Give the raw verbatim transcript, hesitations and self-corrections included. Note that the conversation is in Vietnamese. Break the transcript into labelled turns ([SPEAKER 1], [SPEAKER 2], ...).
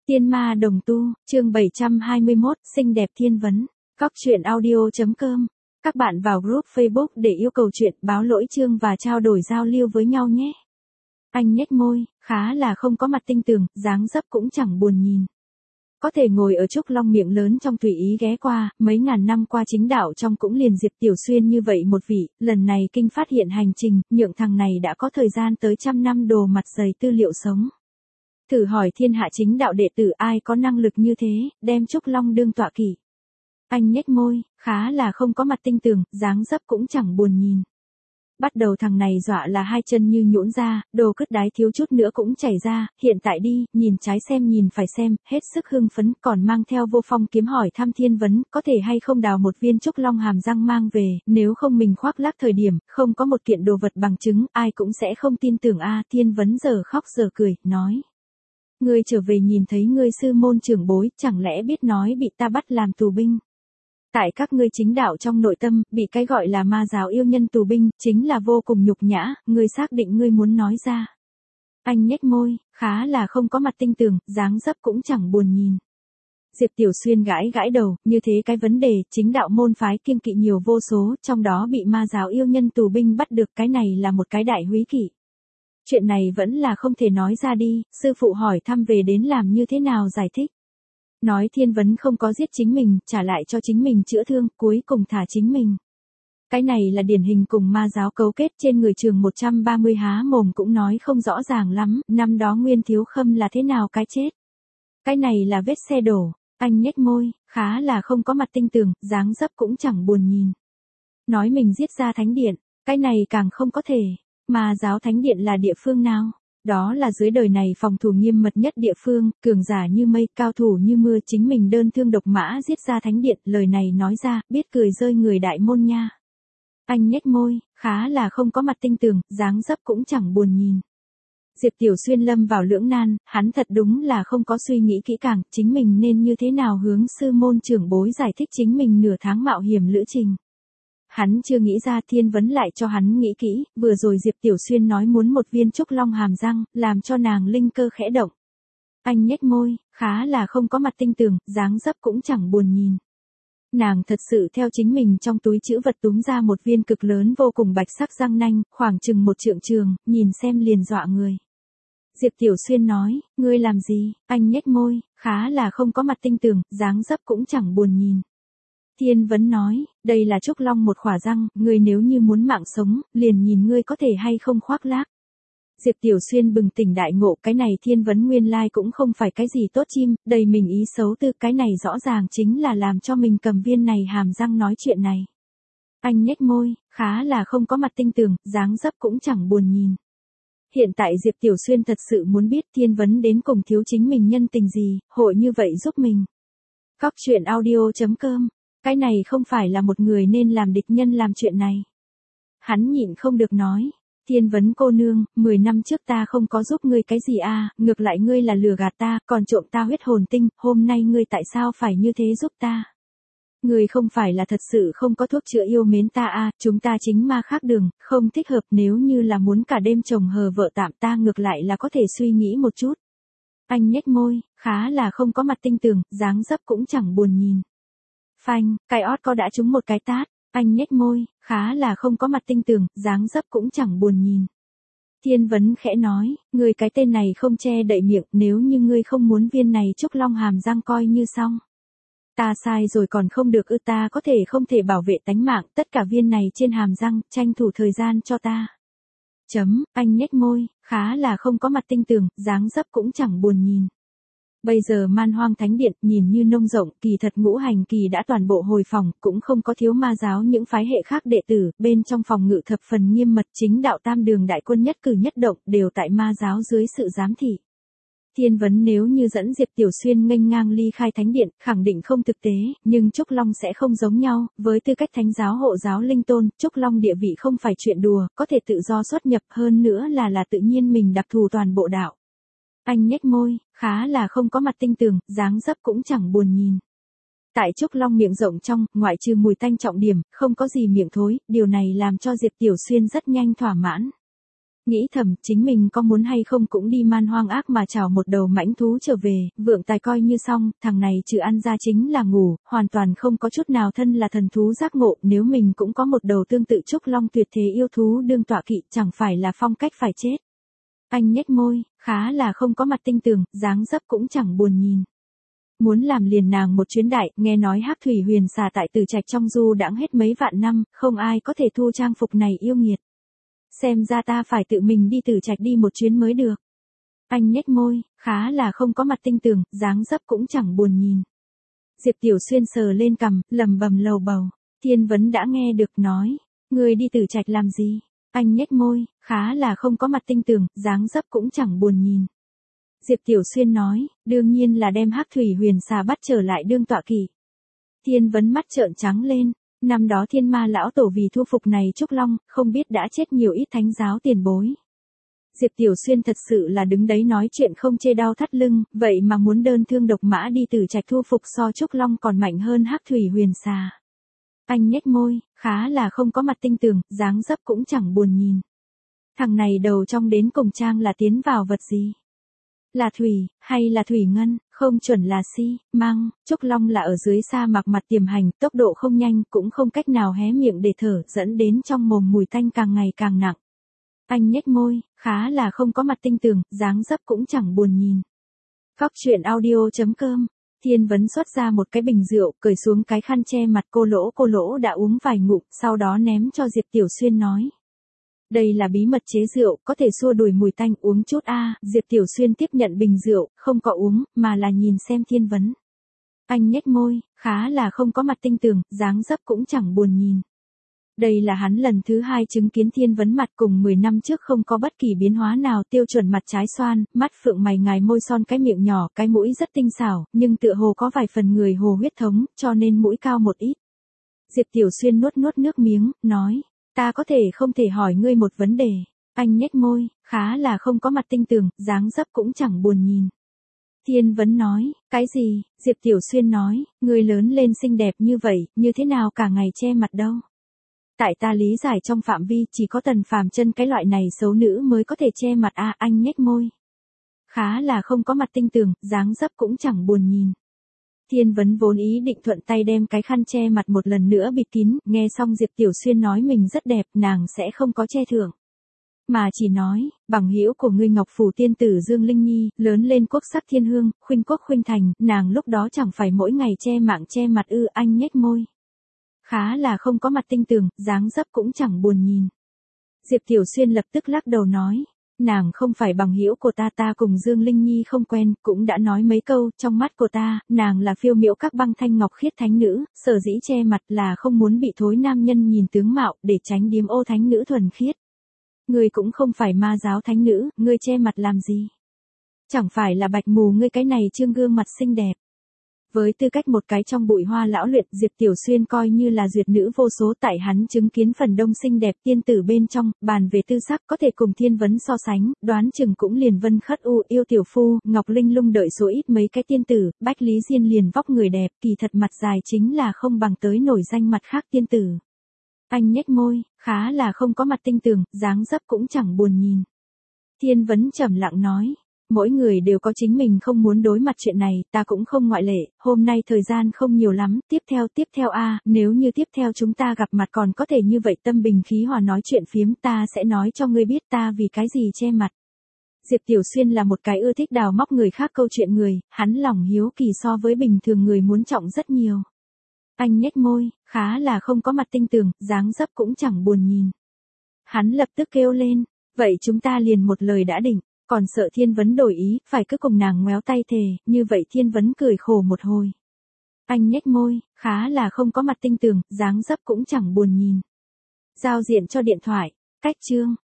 [SPEAKER 1] Tiên ma đồng tu, chương bảy trăm hai mươi mốt, xinh đẹp thiên vấn. Cóc truyện audio.com. Các bạn vào group Facebook để yêu cầu chuyện, báo lỗi chương và trao đổi giao lưu với nhau nhé. Anh nhếch môi, khá là không có mặt tinh tường, dáng dấp cũng chẳng buồn nhìn. Có thể ngồi ở Trúc Long miệng lớn trong tùy ý ghé qua, mấy ngàn năm qua chính đạo trong cũng liền Diệp Tiểu Xuyên như vậy một vị, lần này kinh phát hiện hành trình, nhượng thằng này đã có thời gian tới trăm năm đồ mặt dày tư liệu sống. Thử hỏi thiên hạ chính đạo đệ tử ai có năng lực như thế, đem Trúc Long đương tọa kỷ. Anh nhếch môi, khá là không có mặt tinh tường, dáng dấp cũng chẳng buồn nhìn. Bắt đầu thằng này dọa là hai chân như nhũn ra, đồ cứt đái thiếu chút nữa cũng chảy ra, hiện tại đi, nhìn trái xem nhìn phải xem, hết sức hưng phấn, còn mang theo vô phong kiếm hỏi thăm thiên vấn, có thể hay không đào một viên Trúc Long hàm răng mang về, nếu không mình khoác lác thời điểm, không có một kiện đồ vật bằng chứng, ai cũng sẽ không tin tưởng a. Thiên vấn giờ khóc giờ cười, nói. Ngươi trở về nhìn thấy ngươi sư môn trưởng bối, chẳng lẽ biết nói bị ta bắt làm tù binh. Tại các ngươi chính đạo trong nội tâm, bị cái gọi là ma giáo yêu nhân tù binh, chính là vô cùng nhục nhã, ngươi xác định ngươi muốn nói ra. Anh nhếch môi, khá là không có mặt tinh tường, dáng dấp cũng chẳng buồn nhìn. Diệp Tiểu Xuyên gãi gãi đầu, như thế cái vấn đề, chính đạo môn phái kiêng kỵ nhiều vô số, trong đó bị ma giáo yêu nhân tù binh bắt được cái này là một cái đại húy kỵ. Chuyện này vẫn là không thể nói ra đi, sư phụ hỏi thăm về đến làm như thế nào giải thích. Nói thiên vấn không có giết chính mình, trả lại cho chính mình chữa thương, cuối cùng thả chính mình. Cái này là điển hình cùng ma giáo cấu kết trên người trường một trăm ba mươi há mồm cũng nói không rõ ràng lắm, năm đó Nguyên Thiếu Khâm là thế nào cái chết. Cái này là vết xe đổ, anh nhếch môi, khá là không có mặt tinh tường, dáng dấp cũng chẳng buồn nhìn. Nói mình giết ra thánh điện, cái này càng không có thể. Ma giáo thánh điện là địa phương nào? Đó là dưới đời này phòng thủ nghiêm mật nhất địa phương, cường giả như mây, cao thủ như mưa, chính mình đơn thương độc mã giết ra thánh điện, lời này nói ra, biết cười rơi người đại môn nha. Anh nhếch môi, khá là không có mặt tinh tường, dáng dấp cũng chẳng buồn nhìn. Diệp Tiểu Xuyên lâm vào lưỡng nan, hắn thật đúng là không có suy nghĩ kỹ càng, chính mình nên như thế nào hướng sư môn trưởng bối giải thích chính mình nửa tháng mạo hiểm lữ trình. Hắn chưa nghĩ ra thiên vấn lại cho hắn nghĩ kỹ, vừa rồi Diệp Tiểu Xuyên nói muốn một viên Trúc Long hàm răng, làm cho nàng linh cơ khẽ động. Anh nhếch môi, khá là không có mặt tinh tường, dáng dấp cũng chẳng buồn nhìn. Nàng thật sự theo chính mình trong túi trữ vật túm ra một viên cực lớn vô cùng bạch sắc răng nanh, khoảng chừng một trượng trường, nhìn xem liền dọa người. Diệp Tiểu Xuyên nói, ngươi làm gì, anh nhếch môi, khá là không có mặt tinh tường, dáng dấp cũng chẳng buồn nhìn. Thiên vấn nói, đây là Trúc Long một khỏa răng, ngươi nếu như muốn mạng sống, liền nhìn ngươi có thể hay không khoác lác. Diệp Tiểu Xuyên bừng tỉnh đại ngộ, cái này thiên vấn nguyên lai cũng không phải cái gì tốt chim, đầy mình ý xấu tư, cái này rõ ràng chính là làm cho mình cầm viên này hàm răng nói chuyện này. Anh nhếch môi, khá là không có mặt tinh tường, dáng dấp cũng chẳng buồn nhìn. Hiện tại Diệp Tiểu Xuyên thật sự muốn biết thiên vấn đến cùng thiếu chính mình nhân tình gì, hội như vậy giúp mình. Cóc truyện audio.com. Cái này không phải là một người nên làm địch nhân làm chuyện này. Hắn nhịn không được nói. Thiên vấn cô nương, mười năm trước ta không có giúp ngươi cái gì à, ngược lại ngươi là lừa gạt ta, còn trộm ta huyết hồn tinh, hôm nay ngươi tại sao phải như thế giúp ta? Ngươi không phải là thật sự không có thuốc chữa yêu mến ta à, chúng ta chính ma khác đường, không thích hợp, nếu như là muốn cả đêm chồng hờ vợ tạm ta ngược lại là có thể suy nghĩ một chút. Anh nhếch môi, khá là không có mặt tinh tường, dáng dấp cũng chẳng buồn nhìn. Phanh, cái ót có đã trúng một cái tát, anh nhếch môi, khá là không có mặt tinh tường, dáng dấp cũng chẳng buồn nhìn. Thiên vấn khẽ nói, ngươi cái tên này không che đậy miệng, nếu như ngươi không muốn viên này Trúc Long hàm răng coi như xong. Ta sai rồi còn không được ư, ta có thể không thể bảo vệ tánh mạng, tất cả viên này trên hàm răng, tranh thủ thời gian cho ta. Chấm, anh nhếch môi, khá là không có mặt tinh tường, dáng dấp cũng chẳng buồn nhìn. Bây giờ Man Hoang Thánh Điện nhìn như nông rộng, kỳ thật ngũ hành kỳ đã toàn bộ hồi phòng, cũng không có thiếu ma giáo những phái hệ khác đệ tử, bên trong phòng ngự thập phần nghiêm mật, chính đạo tam đường đại quân nhất cử nhất động, đều tại ma giáo dưới sự giám thị. Thiên vấn nếu như dẫn Diệp Tiểu Xuyên nghênh ngang ly khai Thánh Điện, khẳng định không thực tế, nhưng Trúc Long sẽ không giống nhau, với tư cách thánh giáo hộ giáo linh tôn, Trúc Long địa vị không phải chuyện đùa, có thể tự do xuất nhập, hơn nữa là là tự nhiên mình đặc thù toàn bộ đạo. Anh nhếch môi, khá là không có mặt tinh tường, dáng dấp cũng chẳng buồn nhìn. Tại Trúc Long miệng rộng trong, ngoại trừ mùi tanh trọng điểm, không có gì miệng thối, điều này làm cho Diệp Tiểu Xuyên rất nhanh thỏa mãn. Nghĩ thầm, chính mình có muốn hay không cũng đi man hoang ác mà chào một đầu mãnh thú trở về, vượng tài coi như xong, thằng này trừ ăn ra chính là ngủ, hoàn toàn không có chút nào thân là thần thú giác ngộ, nếu mình cũng có một đầu tương tự trúc long tuyệt thế yêu thú đương tọa kỵ, chẳng phải là phong cách phải chết. Anh nhếch môi, khá là không có mặt tinh tường, dáng dấp cũng chẳng buồn nhìn. Muốn làm liền nàng một chuyến đại, nghe nói Hắc Thủy Huyền Xà tại Tử Trạch trong du đãng hết mấy vạn năm, không ai có thể thu trang phục này yêu nghiệt. Xem ra ta phải tự mình đi Tử Trạch đi một chuyến mới được. Anh nhếch môi, khá là không có mặt tinh tường, dáng dấp cũng chẳng buồn nhìn. Diệp Tiểu Xuyên sờ lên cằm, lầm bầm lầu bầu. Thiên Vấn đã nghe được nói, người đi Tử Trạch làm gì? Anh nhếch môi, khá là không có mặt tinh tường, dáng dấp cũng chẳng buồn nhìn. Diệp Tiểu Xuyên nói, đương nhiên là đem Hắc Thủy Huyền Xà bắt trở lại đương tọa kỵ. Thiên Vấn mắt trợn trắng lên, năm đó Thiên Ma lão tổ vì thu phục này trúc long, không biết đã chết nhiều ít thánh giáo tiền bối. Diệp Tiểu Xuyên thật sự là đứng đấy nói chuyện không chê đau thắt lưng, vậy mà muốn đơn thương độc mã đi Tử Trạch thu phục so trúc long còn mạnh hơn Hắc Thủy Huyền Xà. Anh nhếch môi, khá là không có mặt tinh tường, dáng dấp cũng chẳng buồn nhìn. Thằng này đầu trong đến cùng trang là tiến vào vật gì? Là thủy, hay là thủy ngân, không chuẩn là si, măng, trúc long là ở dưới sa mạc mặt tiềm hành, tốc độ không nhanh, cũng không cách nào hé miệng để thở, dẫn đến trong mồm mùi tanh càng ngày càng nặng. Anh nhếch môi, khá là không có mặt tinh tường, dáng dấp cũng chẳng buồn nhìn. Cóc truyện audio chấm com. Thiên Vấn xuất ra một cái bình rượu, cởi xuống cái khăn che mặt, cô lỗ cô lỗ đã uống vài ngụm, sau đó ném cho Diệp Tiểu Xuyên nói. Đây là bí mật chế rượu, có thể xua đuổi mùi tanh, uống chút a. Diệp Tiểu Xuyên tiếp nhận bình rượu, không có uống, mà là nhìn xem Thiên Vấn. Anh nhếch môi, khá là không có mặt tinh tường, dáng dấp cũng chẳng buồn nhìn. Đây là hắn lần thứ hai chứng kiến Thiên Vấn mặt, cùng mười năm trước không có bất kỳ biến hóa nào, tiêu chuẩn mặt trái xoan, mắt phượng mày ngài môi son, cái miệng nhỏ, cái mũi rất tinh xảo, nhưng tựa hồ có vài phần người hồ huyết thống, cho nên mũi cao một ít. Diệp Tiểu Xuyên nuốt nuốt nước miếng, nói, ta có thể không thể hỏi ngươi một vấn đề. Anh nhếch môi, khá là không có mặt tinh tường, dáng dấp cũng chẳng buồn nhìn. Thiên Vấn nói, cái gì? Diệp Tiểu Xuyên nói, ngươi lớn lên xinh đẹp như vậy, như thế nào cả ngày che mặt đâu? Tại ta lý giải trong phạm vi, chỉ có Tần Phàm Chân cái loại này xấu nữ mới có thể che mặt a. Anh nhếch môi, khá là không có mặt tinh tường, dáng dấp cũng chẳng buồn nhìn. Thiên Vấn vốn ý định thuận tay đem cái khăn che mặt một lần nữa bịt kín, nghe xong Diệp Tiểu Xuyên nói mình rất đẹp, nàng sẽ không có che thưởng. Mà chỉ nói, bằng hữu của ngươi Ngọc Phủ tiên tử Dương Linh Nhi, lớn lên quốc sắc thiên hương, khuynh quốc khuynh thành, nàng lúc đó chẳng phải mỗi ngày che mạng che mặt ư. Anh nhếch môi, khá là không có mặt tinh tường, dáng dấp cũng chẳng buồn nhìn. Diệp Tiểu Xuyên lập tức lắc đầu nói, nàng không phải bằng hữu của ta, ta cùng Dương Linh Nhi không quen, cũng đã nói mấy câu, trong mắt của ta, nàng là phiêu miễu các băng thanh ngọc khiết thánh nữ, sở dĩ che mặt là không muốn bị thối nam nhân nhìn tướng mạo, để tránh điếm ô thánh nữ thuần khiết. Ngươi cũng không phải ma giáo thánh nữ, ngươi che mặt làm gì? Chẳng phải là bạch mù ngươi cái này trương gương mặt xinh đẹp. Với tư cách một cái trong bụi hoa lão luyện, Diệp Tiểu Xuyên coi như là duyệt nữ vô số, tại hắn chứng kiến phần đông xinh đẹp tiên tử bên trong, bàn về tư sắc có thể cùng Thiên Vấn so sánh, đoán chừng cũng liền Vân Khất U, Yêu Tiểu Phu, Ngọc Linh Lung đợi số ít mấy cái tiên tử, Bách Lý Diên liền vóc người đẹp, kỳ thật mặt dài chính là không bằng tới nổi danh mặt khác tiên tử. Anh nhếch môi, khá là không có mặt tinh tường, dáng dấp cũng chẳng buồn nhìn. Thiên Vấn trầm lặng nói, mỗi người đều có chính mình không muốn đối mặt chuyện này, ta cũng không ngoại lệ, hôm nay thời gian không nhiều lắm, tiếp theo tiếp theo a, nếu như tiếp theo chúng ta gặp mặt còn có thể như vậy tâm bình khí hòa nói chuyện phiếm, ta sẽ nói cho ngươi biết ta vì cái gì che mặt. Diệp Tiểu Xuyên là một cái ưa thích đào móc người khác câu chuyện người, hắn lòng hiếu kỳ so với bình thường người muốn trọng rất nhiều. Anh nhếch môi, khá là không có mặt tinh tường, dáng dấp cũng chẳng buồn nhìn. Hắn lập tức kêu lên, vậy chúng ta liền một lời đã định. Còn sợ Thiên Vấn đổi ý, phải cứ cùng nàng ngoéo tay thề, như vậy Thiên Vấn cười khổ một hồi. Anh nhếch môi, khá là không có mặt tinh tường, dáng dấp cũng chẳng buồn nhìn. Giao diện cho điện thoại, cách chương.